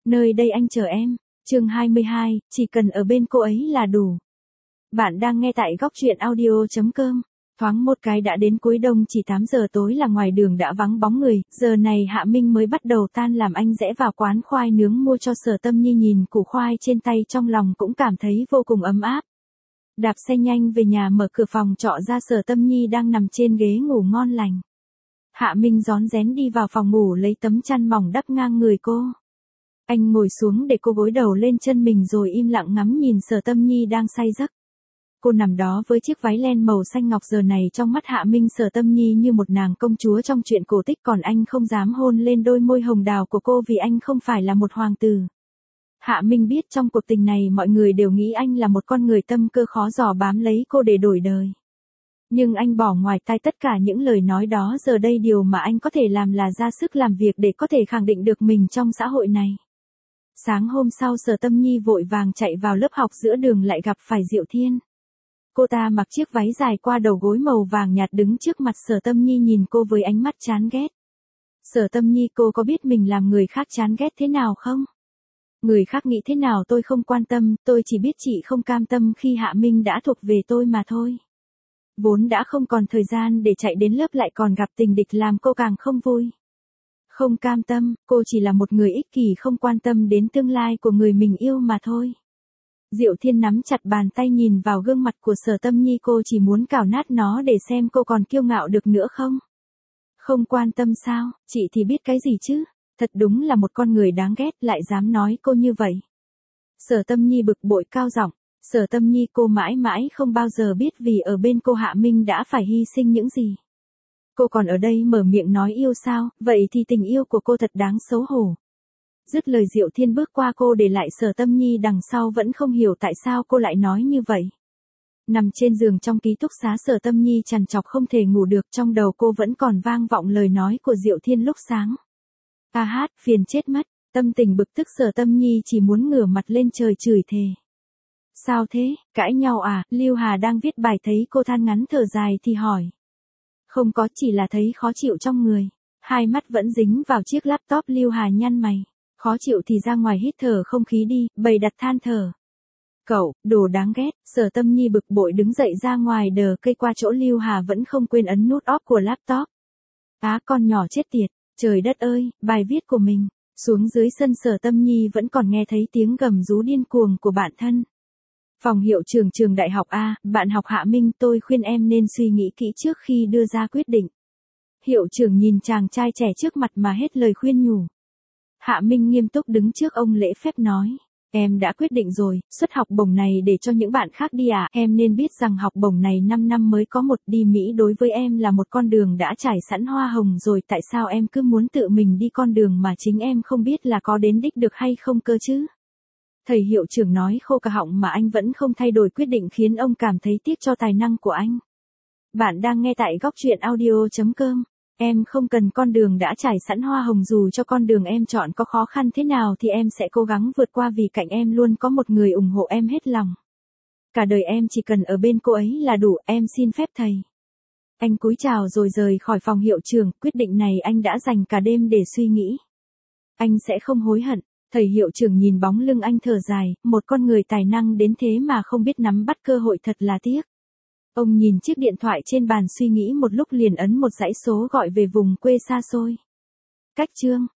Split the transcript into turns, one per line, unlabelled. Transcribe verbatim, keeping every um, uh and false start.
Nơi đây anh chờ em. Chương hai mươi hai, chỉ cần ở bên cô ấy là đủ. Bạn đang nghe tại góc truyện audio chấm com. Thoáng một cái đã đến cuối đông, chỉ tám giờ tối là ngoài đường đã vắng bóng người, giờ này Hạ Minh mới bắt đầu tan làm. Anh rẽ vào quán khoai nướng mua cho Sở Tâm Nhi, nhìn củ khoai trên tay trong lòng cũng cảm thấy vô cùng ấm áp. Đạp xe nhanh về nhà, mở cửa phòng trọ ra, Sở Tâm Nhi đang nằm trên ghế ngủ ngon lành. Hạ Minh rón rén đi vào phòng ngủ lấy tấm chăn mỏng đắp ngang người cô. Anh ngồi xuống để cô gối đầu lên chân mình rồi im lặng ngắm nhìn Sở Tâm Nhi đang say giấc. Cô nằm đó với chiếc váy len màu xanh ngọc, giờ này trong mắt Hạ Minh, Sở Tâm Nhi như một nàng công chúa trong truyện cổ tích, còn anh không dám hôn lên đôi môi hồng đào của cô vì anh không phải là một hoàng tử. Hạ Minh biết trong cuộc tình này mọi người đều nghĩ anh là một con người tâm cơ khó dò, bám lấy cô để đổi đời. Nhưng anh bỏ ngoài tai tất cả những lời nói đó, giờ đây điều mà anh có thể làm là ra sức làm việc để có thể khẳng định được mình trong xã hội này. Sáng hôm sau, Sở Tâm Nhi vội vàng chạy vào lớp học, giữa đường lại gặp phải Diệu Thiên. Cô ta mặc chiếc váy dài qua đầu gối màu vàng nhạt đứng trước mặt Sở Tâm Nhi, nhìn cô với ánh mắt chán ghét. Sở Tâm Nhi, cô có biết mình làm người khác chán ghét thế nào không? Người khác nghĩ thế nào tôi không quan tâm, tôi chỉ biết chị không cam tâm khi Hạ Minh đã thuộc về tôi mà thôi. Vốn đã không còn thời gian để chạy đến lớp lại còn gặp tình địch làm cô càng không vui. Không cam tâm, cô chỉ là một người ích kỷ không quan tâm đến tương lai của người mình yêu mà thôi. Diệu Thiên nắm chặt bàn tay nhìn vào gương mặt của Sở Tâm Nhi, cô chỉ muốn cào nát nó để xem cô còn kiêu ngạo được nữa không. Không quan tâm sao, chị thì biết cái gì chứ, thật đúng là một con người đáng ghét, lại dám nói cô như vậy. Sở Tâm Nhi bực bội cao giọng, Sở Tâm Nhi, cô mãi mãi không bao giờ biết vì ở bên cô Hạ Minh đã phải hy sinh những gì. Cô còn ở đây mở miệng nói yêu sao, vậy thì tình yêu của cô thật đáng xấu hổ. Dứt lời, Diệu Thiên bước qua cô để lại Sở Tâm Nhi đằng sau, vẫn không hiểu tại sao cô lại nói như vậy. Nằm trên giường trong ký túc xá, Sở Tâm Nhi trằn trọc không thể ngủ được, trong đầu cô vẫn còn vang vọng lời nói của Diệu Thiên lúc sáng. A hát, phiền chết mất, tâm tình bực tức Sở Tâm Nhi chỉ muốn ngửa mặt lên trời chửi thề. Sao thế, cãi nhau à? Lưu Hà đang viết bài thấy cô than ngắn thở dài thì hỏi. Không có, chỉ là thấy khó chịu trong người. Hai mắt vẫn dính vào chiếc laptop, Lưu Hà nhăn mày. Khó chịu thì ra ngoài hít thở không khí đi, bày đặt than thở. Cậu, đồ đáng ghét. Sở Tâm Nhi bực bội đứng dậy ra ngoài đờ cây qua chỗ Lưu Hà vẫn không quên ấn nút off của laptop. Á, con nhỏ chết tiệt, trời đất ơi, bài viết của mình. Xuống dưới sân, Sở Tâm Nhi vẫn còn nghe thấy tiếng gầm rú điên cuồng của bạn thân. Phòng hiệu trưởng trường đại học A, bạn học Hạ Minh, tôi khuyên em nên suy nghĩ kỹ trước khi đưa ra quyết định. Hiệu trưởng nhìn chàng trai trẻ trước mặt mà hết lời khuyên nhủ. Hạ Minh nghiêm túc đứng trước ông lễ phép nói. Em đã quyết định rồi, suất học bổng này để cho những bạn khác đi à, em nên biết rằng học bổng này năm năm mới có một, đi Mỹ đối với em là một con đường đã trải sẵn hoa hồng rồi, tại sao em cứ muốn tự mình đi con đường mà chính em không biết là có đến đích được hay không cơ chứ? Thầy hiệu trưởng nói khô cả họng mà anh vẫn không thay đổi quyết định, khiến ông cảm thấy tiếc cho tài năng của anh. Bạn đang nghe tại góc truyện audio chấm com. Em không cần con đường đã trải sẵn hoa hồng, dù cho con đường em chọn có khó khăn thế nào thì em sẽ cố gắng vượt qua, vì cạnh em luôn có một người ủng hộ em hết lòng. Cả đời em chỉ cần ở bên cô ấy là đủ, em xin phép thầy. Anh cúi chào rồi rời khỏi phòng hiệu trưởng, quyết định này anh đã dành cả đêm để suy nghĩ. Anh sẽ không hối hận. Thầy hiệu trưởng nhìn bóng lưng anh thở dài, một con người tài năng đến thế mà không biết nắm bắt cơ hội, thật là tiếc. Ông nhìn chiếc điện thoại trên bàn suy nghĩ một lúc liền ấn một dãy số gọi về vùng quê xa xôi. Cách chương